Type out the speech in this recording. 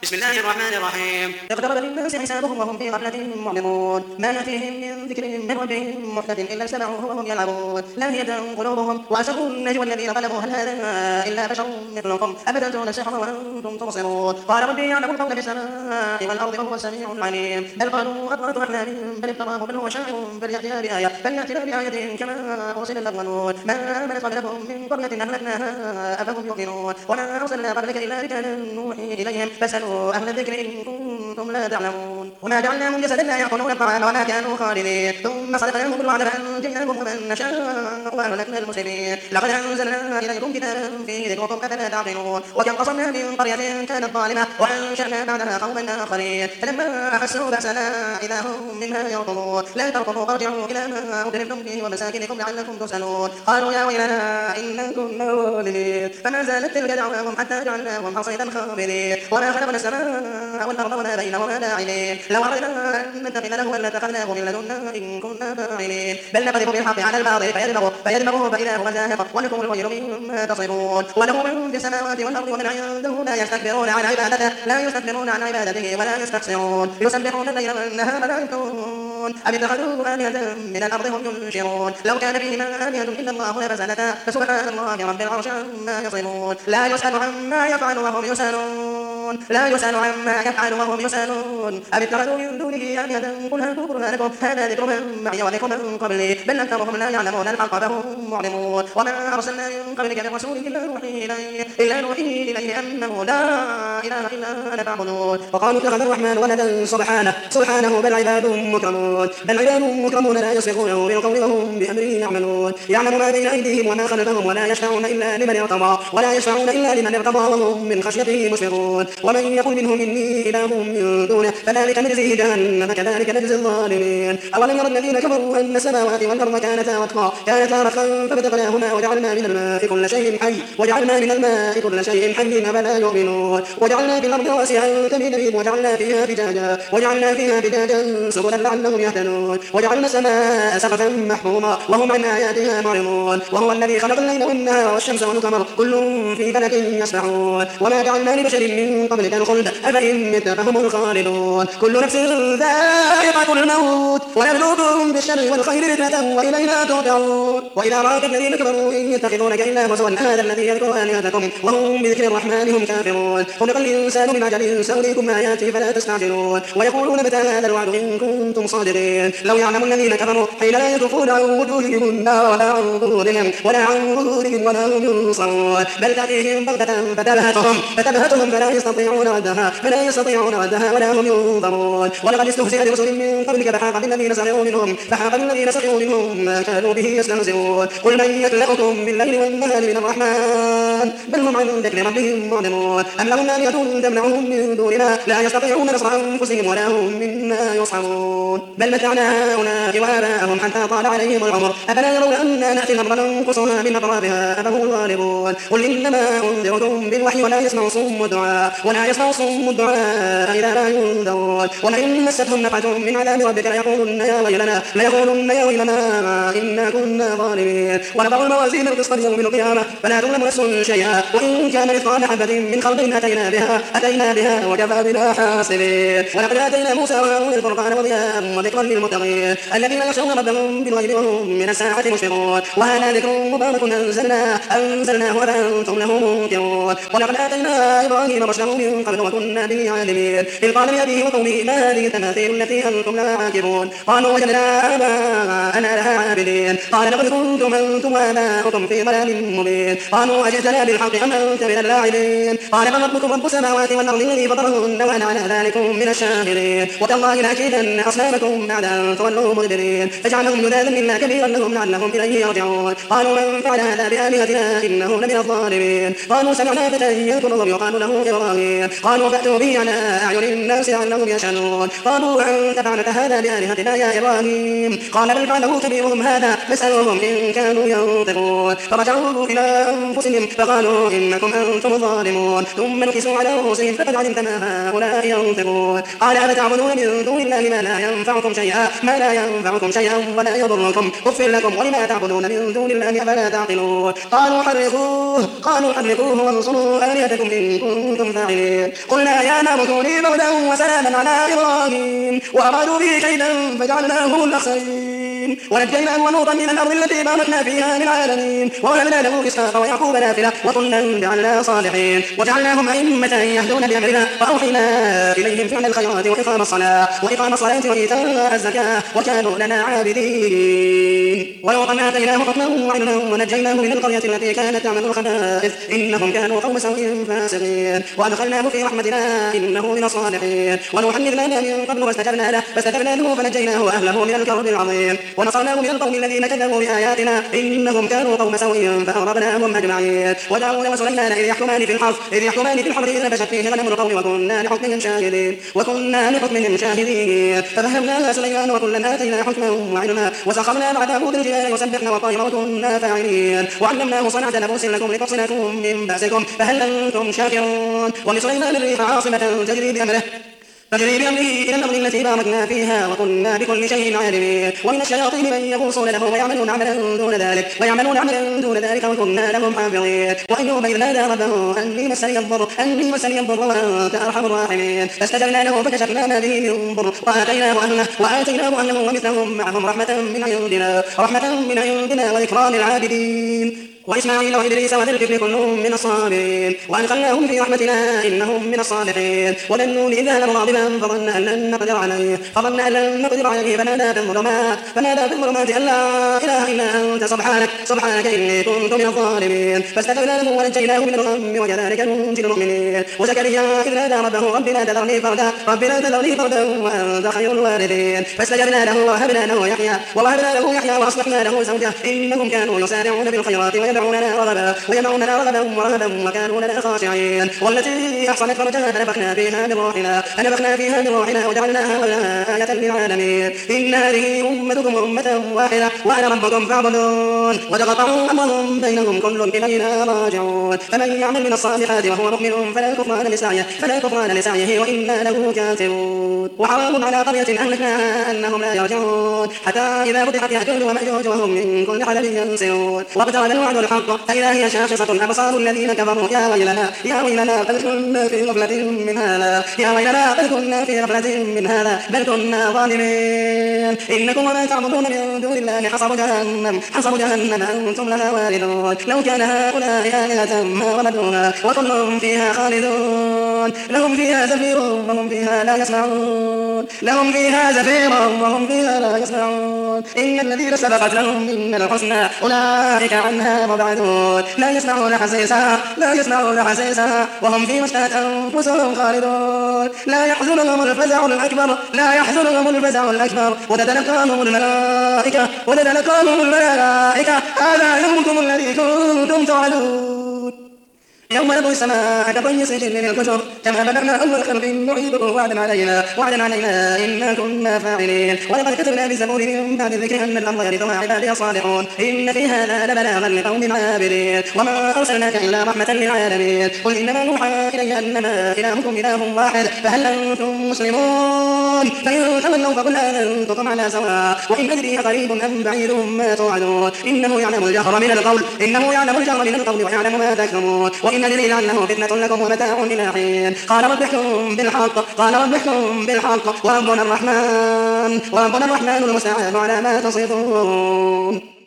بسم الله الرحمن الرحيم. اقترب للناس حسابهم وهم في غفلة معرضون ما يأتيهم من ذكر من ربهم محدث إلا استمعوه وهم يلعبون لاهية قلوبهم وأسروا النجوى الذين قلبوا هل هذا إلا بشر مثلكم أفتأتون السحر وأنتم تبصرون قال ربي يعلم القول في السماء والأرض وهو السميع العليم بل قالوا أضغاث أحلام بل افتراه بل هو شاعر فليأتنا بآية فليأتنا بآية كما أرسل الأولون ما آمنت قبلهم من قرية أهلكناها أفهم يؤمنون وما أرسلنا قبلك إلا رجالا نوحي إليهم فاسألوا أهل الذكر إن كنتم لا تعلمون وما جعلناهم جسدا لا يأكلون الطعام وما كانوا خالدين ثم صدقناهم بالوعد فأنجيناهم ومن نشاء وأهلكنا المسلمين لقد أنزلنا إليكم كتابا فيه ذكركم أفلا تعقلون وكم قصمنا من قرية كانت ظالمة وأنشأنا بعدها قوما آخرين فلما أحسوا بأسنا إذا هم منها يركضون لا تركضوا وارجعوا إلى ما أدركتم فيه ومساكنكم لعلكم تسألون قالوا يا ويلنا إنا كنا ظالمين فما زالت تلك دعواهم حتى جعلناهم حصيدا خامدين وما خلقنا السماء والأرض وما بينهما لاعبين لو أردنا أن نتخذ لهوا لاتخذناه من لدنا إن كنا فاعلين بل نقذف بالحق على الباطل فيدمغه فإذا هو زاهق ولكم الويل مما تصفون وله من في السماوات والأرض ومن عنده لا يستكبرون عن عبادته ولا يستحسرون يسبحون الليل والنهار لا يفترون أم اتخذوا آلهة من الأرض هم ينشرون لو كان فيهما آلهة إلا الله لفسدتا فسبحان الله رب العرش عما يصفون لا يسأل عما يفعل وهم يسألون أم اتخذوا من دونه آلهة قل هاتوا برهانكم هذا ذكر من معي وذكر من قبلي بل أكثرهم لا يعلمون الحق فهم معرضون وما أرسلنا من قبلك من رسول إلا نوحي إليه أنه لا إله إلا أنا فاعبدون وقالوا اتخذ الرحمن ولدا سبحانه بل عباد مكرمون لا يسبقونه بالقول وهم بأمره يعملون يعلم ما بين أيديهم وما خلفهم ولا يشفعون إلا لمن ارتضى وهم من خشيته مشفقون ومن يقل منهم إني إله من دونه فذلك نجزيه جهنم كذلك نجزي الظالمين أولم يرى الذين كفروا أن السماوات والأرض كانتا رتقا ففتقناهما وجعلنا من الماء كل شيء حي أفلا يؤمنون وجعلنا في الأرض رواسي أن تميد بهم وجعلنا فيها فجاجا سبلا لعلهم يهتدون وجعلنا السماء سقفا محفوظا وهم عن آياتها معرضون وهو الذي خلق الليل والنهار والشمس والقمر كل في فلك يسبحون وما جعلنا لبشر من قبلك الخلد أفإن مت فهم الخالدون كل نفس ذائقة الموت ونبلوكم بالشر والخير فتنة وإلينا ترجعون وإذا رأك الذين كفروا إن يتخذونك إلا هزوا هذا الذي يذكر آلهتكم وهم بذكر الرحمن هم كافرون خلق الإنسان من عجل سأريكم آياتي فلا تستعجلون ويقولون متى هذا الوعد إن كنتم صادقين لو يعلم الذين كفروا حين لا يكفون عن وجوههم النار ولا عن ظهورهم ولا هم ينصرون بل تأتيهم بغتة فتبهتهم فلا يستطيعون ردها ولا هم ينظرون ولقد استهزئ برسل من قبلك فحاق بالذين سخروا منهم ما كانوا به يستهزئون قل من يخلقكم بالليل والنهار من الرحمن بل هم عن ذكر ربهم معرضون أم لهم آلهة تمنعهم من دوننا لا يستطيعون نصر أنفسهم ولا هم منا يصحبون بل متعنا هؤلاء وآباءهم حتى طال عليهم العمر أفلا يرون أنا نأتي الأرض ننقصها من أطرافها أفهم الغالبون قل إنما أنذركم بالوحي ولا يسمع صم الدعاء إذا لا ينذرون ولئن مستهم نفعة من عذاب ربك ليقولن يا ويلنا إنا كنا ظالمين ونضع الموازين القسط ليوم القيامة فلا تظلم نفس شيئا وإن كان مثقال حبة من خردل أتينا بها وكفى بنا حاسبين ولقد آتينا موسى وهارون الفرقان وضياء وذكرا للمتقين الذين يخشون ربهم بالغيب وهم من الساعة مشفقون وهذا ذكر مبارك أنزلناه فأنتم له منكرون ولقد آتينا إبراهيم رشده من قبل وكنا به عالمين إذ قال لأبيه وقومه ما هذه التماثيل التي أنتم لها عاكفون قالوا وجدنا آباءنا لها عابدين قال لقد كنتم أنتم وآباؤكم في ضلال مبين قالوا أجئتنا بالحق أم أنت من اللاعبين قال من ربكم رب السماوات والأرض الذي فطرهن وأنا على ذلك من الشاكرين وتالله لأكيدن أصنامكم بعد أن تولوا مدبرين فجعلهم جذاذا إلا كبيرا لهم لعلهم إليه يرجعون قالوا من فعل هذا بآلهتنا إنه لمن الظالمين قالوا سمعنا فتى يذكرهم يقال له إبراهيم قالوا فأتوا به على أعين الناس لعلهم يشهدون قالوا أنت فعلت هذا بآلهتنا علمنا يا إبراهيم؟ قال بل فعله كبيرهم هذا فاسألوهم إن كانوا ينطقون. فرجعوا إلى أنفسهم فقالوا إنكم أنتم الظالمون. ثم نكسوا على رؤوسهم فقد علمت ما هؤلاء ينطقون. قال أفتعبدون من دون الله ما لا ينفعكم شيئا ولا يضركم أف لكم ولما تعبدون من دون الله أفلا تعقلون. قالوا حرقوه وانصروا آلهتكم إن كنتم فاعلين. قلنا يا نار كوني بردا وسلاما على إبراهيم وأرادوا به كيدا فجعلناهم الأخسرين ونجيناه ولوطا من الأرض التي باركنا فيها للعالمين ووهبنا له إسحاق ويعقوب نافلة وكلا جعلنا صالحين وجعلناهم أئمة يهدون بأمرنا وأوحينا إليهم فعل الخيرات وإقام الصلاة وإيتاء الزكاة وكانوا لنا عابدين. ولوطا آتيناه حكما وعلما ونجيناه من القرية التي كانت تعمل الخبائث إنهم كانوا قوم سوء فاسقين وأدخلناه في رحمتنا إنه من الصالحين. ونوحا إذ نادى من قبل فاستجبنا له فنجيناه وأهله من الكرب العظيم ونصرناه من القوم الذين كذبوا بآياتنا إنهم كانوا قوم سوء فأغرقناهم أجمعين. وداود وسليمان إذ يحكمان في الحرث إذ نفشت فيه غنم القوم وكنا لحكمهم شاهدين ففهمناها سليمان وكلا آتينا حكما وعلما وسخرنا مع داود الجبال يسبحن والطير وكنا فاعلين وعلمناه صنعة لبوس لكم لتحصنكم من بأسكم فهل أنتم شاكرون. ولسليمان الريح عاصفة تجري بأمره إلى الأرض التي باركنا فيها وكنا بكل شيء عالمين. ومن الشياطين من يغوصون له ويعملون عملا دون ذلك وكنا لهم حافظين. وأيوب إذ نادى ربه أني مسني الضر وأنت أرحم الراحمين فاستجبنا له فكشفنا ما به من ضر وآتيناه أهله ومثلهم معهم رحمة من عندنا وذكرى للعابدين. وإسماعيل وإدريس وذا الكفل كلهم من الصابرين وأدخلناهم في رحمتنا إنهم من الصالحين. وذنون إذ ذهب غاضبا فظن أن لن نقدر عليه فنادى في الظلمات أن لا إله إلا أنت سبحانك إني كنت من الظالمين فاستجبنا له ونجيناه من الغم وكذلك ننجي المؤمنين. وزكريا إذ نادى ربه رب لا تذرني فردا وأنت خير الوارثين فاستجبنا له ووهبنا له يحيى وأصلحنا له زوجه إنهم كانوا يسارعون بالخيرات ويدعوننا رغبا ورهبا وكانوا لنا خاشعين. والتي أحصنت فرجها فنفخنا فيها من روحنا وجعلناها آية للعالمين. إن هذه أمتكم أمة واحدة وأنا ربكم فاعبدون. وتقطعوا أمرهم بينهم كل إلينا راجعون. فمن يعمل من الصالحات وهو مؤمن فلا كفران لسعيه وإنا له كاتبون. وحرام على قرية أهلكناها أنهم لا يرجعون حتى إذا فتحت يأجوج ومأجوج وهم من كل حدب ينسلون. واقترب الوعد الحق فإذا هي شاخصة أبصار الذين كفروا يا ويلنا قد كنا في غفلة من هذا بل كنا ظالمين. إنكم وما تعبدون من دون الله حصب جهنم أنتم لها واردون. لو كان هؤلاء آلهة ما وردوها وكلهم فيها خالدون. لهم فيها زفير وهم فيها لا يسمعون. إن الذين سبقت لهم من الحسنى أولئك عنها مبعدون. لا يسمعون حسيسها وهم فيما اشتهت أنفسهم خالدون. لا يحزنهم الفزع الأكبر وتتلقاهم الملائكة هذا يومكم الذي كنتم توعدون. يوم نطوي السماء كطي السجل للكتب كما بدأنا أول خلق نعيده وعدا علينا إنا كنا فاعلين. ولقد كتبنا في الزبور من بعد الذكر أن الأرض يرثها عبادي الصالحون إن في هذا لبلاغا لقوم عابدين. وما أرسلناك إلا رحمة للعالمين. قل إنما يوحى إلي أنما إلهكم إله واحد فهل أنتم مسلمون. فإن تولوا فقل آذنتكم على سواء وإن أدري قريب أم بعيد ما توعدون. إنه يعلم الجهر من القول ويعلم ما تكتمون. وإن أدري لعله فتنة لكم ومتاع إلى حين. قال رب احكم بالحق وربنا الرحمن المستعان على ما تصفون.